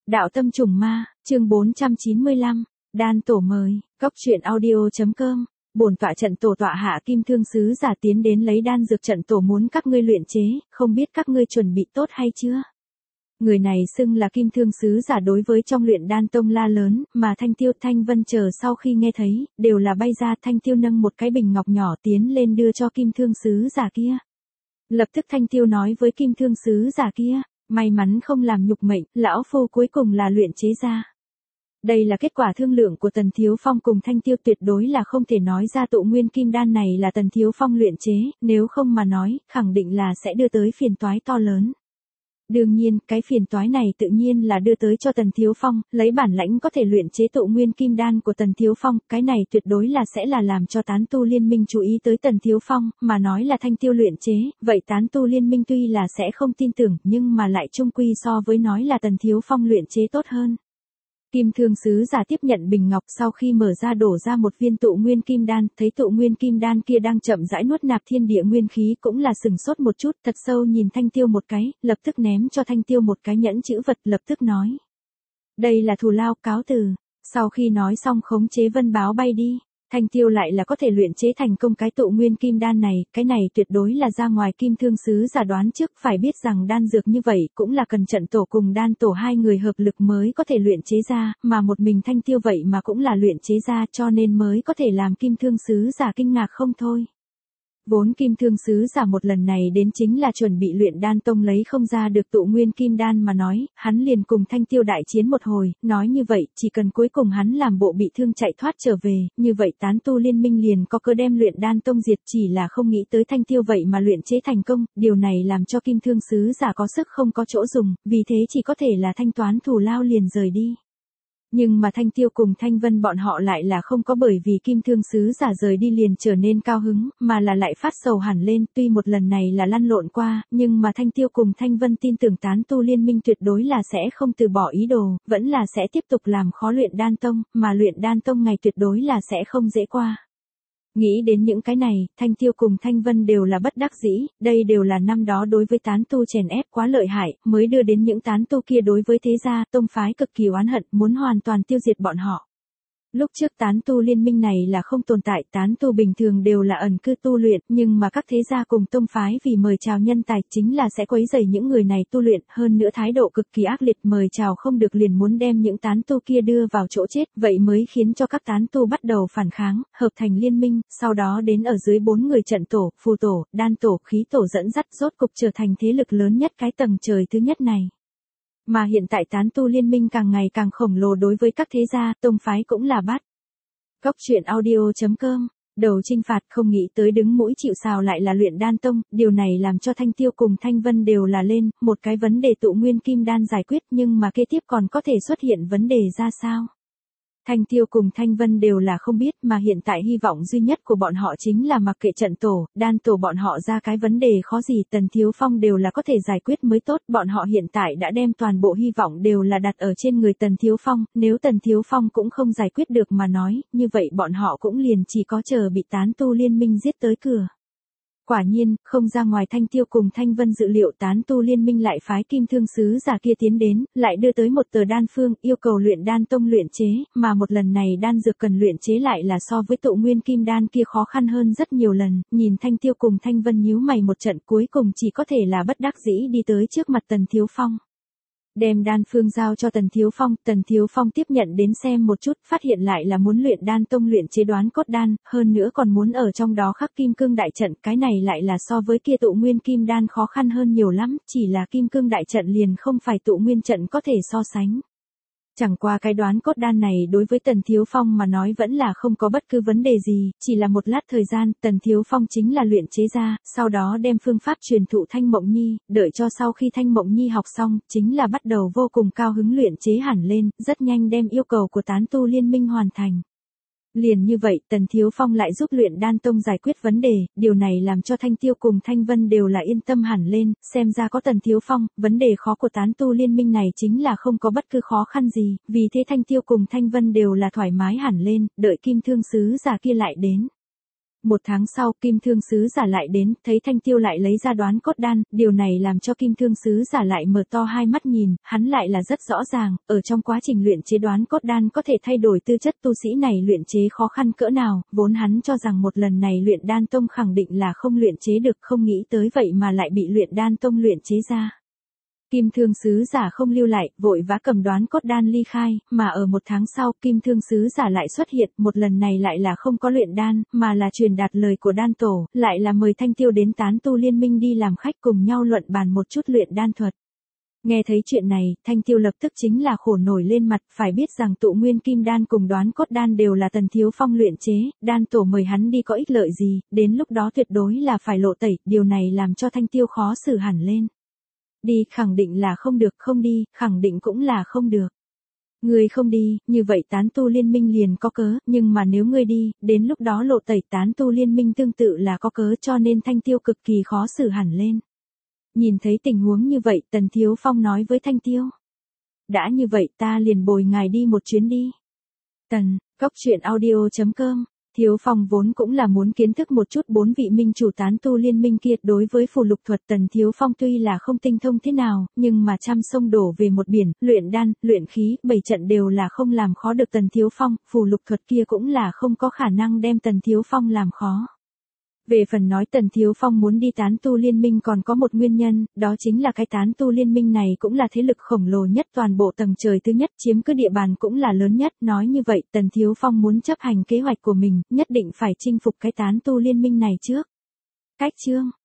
Đạo tâm trùng ma, chương 495, đan tổ mời, cốc truyện audio.com, bổn tọa trận tổ tọa hạ Kim Thương Sứ giả tiến đến lấy đan dược trận tổ muốn các ngươi luyện chế, không biết các ngươi chuẩn bị tốt hay chưa? Người này xưng là Kim Thương Sứ giả đối với trong luyện đan tông la lớn, mà Thanh Tiêu Thanh Vân chờ sau khi nghe thấy, đều là bay ra. Thanh Tiêu nâng một cái bình ngọc nhỏ tiến lên đưa cho Kim Thương Sứ giả kia. Lập tức Thanh Tiêu nói với Kim Thương Sứ giả kia, may mắn không làm nhục mệnh, lão phu cuối cùng là luyện chế ra. Đây là kết quả thương lượng của Tần Thiếu Phong cùng Thanh Tiêu, tuyệt đối là không thể nói ra tụ nguyên kim đan này là Tần Thiếu Phong luyện chế, nếu không mà nói, khẳng định là sẽ đưa tới phiền toái to lớn. Đương nhiên, cái phiền toái này tự nhiên là đưa tới cho Tần Thiếu Phong, lấy bản lãnh có thể luyện chế tụ nguyên kim đan của Tần Thiếu Phong, cái này tuyệt đối là sẽ là làm cho tán tu liên minh chú ý tới Tần Thiếu Phong, mà nói là Thanh Tiêu luyện chế, vậy tán tu liên minh tuy là sẽ không tin tưởng, nhưng mà lại chung quy so với nói là Tần Thiếu Phong luyện chế tốt hơn. Kim Thương Sứ giả tiếp nhận bình ngọc sau khi mở ra đổ ra một viên tụ nguyên kim đan, thấy tụ nguyên kim đan kia đang chậm rãi nuốt nạp thiên địa nguyên khí cũng là sừng sốt một chút, thật sâu nhìn Thanh Tiêu một cái, lập tức ném cho Thanh Tiêu một cái nhẫn chữ vật, lập tức nói. Đây là thù lao, cáo từ. Sau khi nói xong khống chế vân báo bay đi. Thanh Tiêu lại là có thể luyện chế thành công cái tụ nguyên kim đan này, cái này tuyệt đối là ra ngoài Kim Thương Sứ giả đoán trước, phải biết rằng đan dược như vậy cũng là cần trận tổ cùng đan tổ hai người hợp lực mới có thể luyện chế ra, mà một mình Thanh Tiêu vậy mà cũng là luyện chế ra, cho nên mới có thể làm Kim Thương Sứ giả kinh ngạc không thôi. Vốn Kim Thương Sứ giả một lần này đến chính là chuẩn bị luyện đan tông lấy không ra được tụ nguyên kim đan mà nói, hắn liền cùng Thanh Tiêu đại chiến một hồi, nói như vậy, chỉ cần cuối cùng hắn làm bộ bị thương chạy thoát trở về, như vậy tán tu liên minh liền có cơ đem luyện đan tông diệt, chỉ là không nghĩ tới Thanh Tiêu vậy mà luyện chế thành công, điều này làm cho Kim Thương Sứ giả có sức không có chỗ dùng, vì thế chỉ có thể là thanh toán thù lao liền rời đi. Nhưng mà Thanh Tiêu cùng Thanh Vân bọn họ lại là không có, bởi vì Kim Thương Sứ giả rời đi liền trở nên cao hứng, mà là lại phát sầu hẳn lên, tuy một lần này là lăn lộn qua, nhưng mà Thanh Tiêu cùng Thanh Vân tin tưởng tán tu liên minh tuyệt đối là sẽ không từ bỏ ý đồ, vẫn là sẽ tiếp tục làm khó luyện đan tông, mà luyện đan tông ngày tuyệt đối là sẽ không dễ qua. Nghĩ đến những cái này, Thanh Tiêu cùng Thanh Vân đều là bất đắc dĩ, đây đều là năm đó đối với tán tu chèn ép quá lợi hại, mới đưa đến những tán tu kia đối với thế gia, tông phái cực kỳ oán hận, muốn hoàn toàn tiêu diệt bọn họ. Lúc trước tán tu liên minh này là không tồn tại, tán tu bình thường đều là ẩn cư tu luyện, nhưng mà các thế gia cùng tông phái vì mời chào nhân tài chính là sẽ quấy rầy những người này tu luyện, hơn nữa thái độ cực kỳ ác liệt, mời chào không được liền muốn đem những tán tu kia đưa vào chỗ chết, vậy mới khiến cho các tán tu bắt đầu phản kháng, hợp thành liên minh, sau đó đến ở dưới 4 người trận tổ, phù tổ, đan tổ, khí tổ dẫn dắt rốt cục trở thành thế lực lớn nhất cái tầng trời thứ nhất này. Mà hiện tại tán tu liên minh càng ngày càng khổng lồ đối với các thế gia, tông phái cũng là bắt. Cốc truyện audio.com, đầu chinh phạt không nghĩ tới đứng mũi chịu sào lại là luyện đan tông, điều này làm cho Thanh Tiêu cùng Thanh Vân đều là lên, một cái vấn đề tụ nguyên kim đan giải quyết, nhưng mà kế tiếp còn có thể xuất hiện vấn đề ra sao? Thanh Tiêu cùng Thanh Vân đều là không biết, mà hiện tại hy vọng duy nhất của bọn họ chính là mặc kệ trận tổ, đan tổ bọn họ ra cái vấn đề khó gì Tần Thiếu Phong đều là có thể giải quyết mới tốt, bọn họ hiện tại đã đem toàn bộ hy vọng đều là đặt ở trên người Tần Thiếu Phong, nếu Tần Thiếu Phong cũng không giải quyết được mà nói, như vậy bọn họ cũng liền chỉ có chờ bị tán tu liên minh giết tới cửa. Quả nhiên, không ra ngoài Thanh Tiêu cùng Thanh Vân dự liệu, tán tu liên minh lại phái Kim Thương Sứ giả kia tiến đến, lại đưa tới một tờ đan phương, yêu cầu luyện đan tông luyện chế, mà một lần này đan dược cần luyện chế lại là so với tụ nguyên kim đan kia khó khăn hơn rất nhiều lần, nhìn Thanh Tiêu cùng Thanh Vân nhíu mày một trận, cuối cùng chỉ có thể là bất đắc dĩ đi tới trước mặt Tần Thiếu Phong. Đem đan phương giao cho Tần Thiếu Phong tiếp nhận đến xem một chút, phát hiện lại là muốn luyện đan tông luyện chế đoán cốt đan, hơn nữa còn muốn ở trong đó khắc kim cương đại trận, cái này lại là so với kia tụ nguyên kim đan khó khăn hơn nhiều lắm, chỉ là kim cương đại trận liền không phải tụ nguyên trận có thể so sánh. Chẳng qua cái đoán cốt đan này đối với Tần Thiếu Phong mà nói vẫn là không có bất cứ vấn đề gì, chỉ là một lát thời gian, Tần Thiếu Phong chính là luyện chế ra, sau đó đem phương pháp truyền thụ Thanh Mộng Nhi, đợi cho sau khi Thanh Mộng Nhi học xong, chính là bắt đầu vô cùng cao hứng luyện chế hẳn lên, rất nhanh đem yêu cầu của tán tu liên minh hoàn thành. Liền như vậy, Tần Thiếu Phong lại giúp luyện đan tông giải quyết vấn đề, điều này làm cho Thanh Tiêu cùng Thanh Vân đều là yên tâm hẳn lên, xem ra có Tần Thiếu Phong, vấn đề khó của tán tu liên minh này chính là không có bất cứ khó khăn gì, vì thế Thanh Tiêu cùng Thanh Vân đều là thoải mái hẳn lên, đợi Kim Thương Sứ giả kia lại đến. Một tháng sau, Kim Thương Sứ Giả lại đến, thấy Thanh Tiêu lại lấy ra Đoán Cốt Đan, điều này làm cho Kim Thương Sứ Giả lại mở to hai mắt nhìn, hắn lại là rất rõ ràng, ở trong quá trình luyện chế Đoán Cốt Đan có thể thay đổi tư chất tu sĩ này luyện chế khó khăn cỡ nào, vốn hắn cho rằng một lần này luyện đan tông khẳng định là không luyện chế được, không nghĩ tới vậy mà lại bị luyện đan tông luyện chế ra. Kim Thương Sứ Giả không lưu lại, vội vã cầm Đoán Cốt Đan ly khai, mà ở một tháng sau, Kim Thương Sứ Giả lại xuất hiện, một lần này lại là không có luyện đan, mà là truyền đạt lời của đan tổ, lại là mời Thanh Tiêu đến Tán Tu Liên Minh đi làm khách cùng nhau luận bàn một chút luyện đan thuật. Nghe thấy chuyện này, Thanh Tiêu lập tức chính là khổ nổi lên mặt, phải biết rằng Tụ Nguyên Kim Đan cùng Đoán Cốt Đan đều là Tần Thiếu Phong luyện chế, đan tổ mời hắn đi có ích lợi gì, đến lúc đó tuyệt đối là phải lộ tẩy, điều này làm cho Thanh Tiêu khó xử hẳn lên. Đi khẳng định là không được, không đi, khẳng định cũng là không được. Ngươi không đi, như vậy Tán Tu Liên Minh liền có cớ, nhưng mà nếu ngươi đi, đến lúc đó lộ tẩy Tán Tu Liên Minh tương tự là có cớ, cho nên Thanh Tiêu cực kỳ khó xử hẳn lên. Nhìn thấy tình huống như vậy, Tần Thiếu Phong nói với Thanh Tiêu. Đã như vậy ta liền bồi ngài đi một chuyến đi. Tần, Goctruyện.audio.com. Thiếu Phong vốn cũng là muốn kiến thức một chút 4 vị minh chủ Tán Tu Liên Minh kia, đối với phù lục thuật Tần Thiếu Phong tuy là không tinh thông thế nào, nhưng mà trăm sông đổ về một biển, luyện đan, luyện khí, 7 trận đều là không làm khó được Tần Thiếu Phong, phù lục thuật kia cũng là không có khả năng đem Tần Thiếu Phong làm khó. Về phần nói Tần Thiếu Phong muốn đi Tán Tu Liên Minh còn có một nguyên nhân, đó chính là cái Tán Tu Liên Minh này cũng là thế lực khổng lồ nhất toàn bộ tầng trời thứ nhất, chiếm cứ địa bàn cũng là lớn nhất, nói như vậy Tần Thiếu Phong muốn chấp hành kế hoạch của mình, nhất định phải chinh phục cái Tán Tu Liên Minh này trước. Cách chương